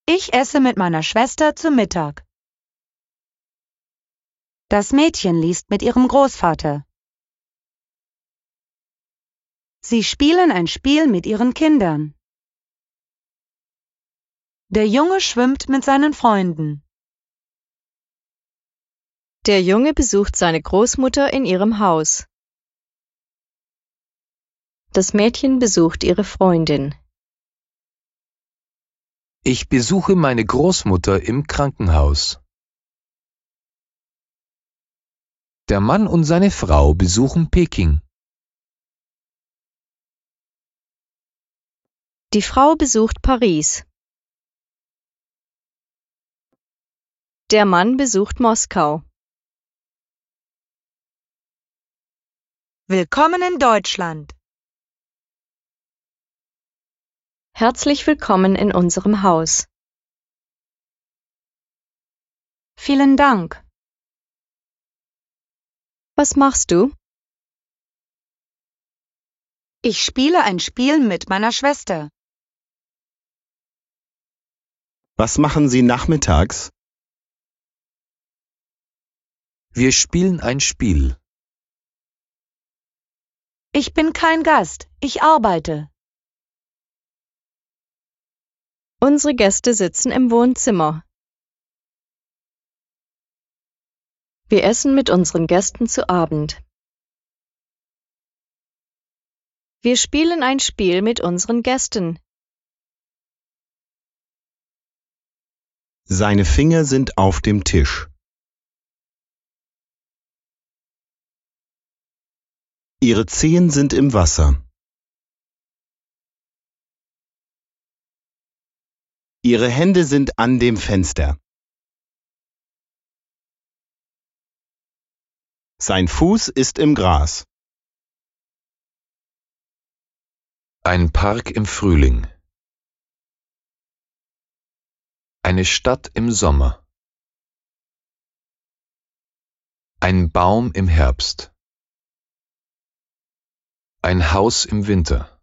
Ich esse mit meiner Schwester zu Mittag. Das Mädchen liest mit ihrem Großvater. Sie spielen ein Spiel mit ihren Kindern. Der Junge schwimmt mit seinen Freunden. Der Junge besucht seine Großmutter in ihrem Haus. Das Mädchen besucht ihre Freundin. Ich besuche meine Großmutter im Krankenhaus. Der Mann und seine Frau besuchen Peking. Die Frau besucht Paris. Der Mann besucht Moskau. Willkommen in Deutschland. Herzlich willkommen in unserem Haus. Vielen Dank. Was machst du? Ich spiele ein Spiel mit meiner Schwester. Was machen Sie nachmittags? Wir spielen ein Spiel. Ich bin kein Gast, ich arbeite. Unsere Gäste sitzen im Wohnzimmer. Wir essen mit unseren Gästen zu Abend. Wir spielen ein Spiel mit unseren Gästen. Seine Finger sind auf dem Tisch. Ihre Zehen sind im Wasser. Ihre Hände sind an dem Fenster. Sein Fuß ist im Gras. Ein Park im Frühling. Eine Stadt im Sommer. Ein Baum im Herbst. Ein Haus im Winter.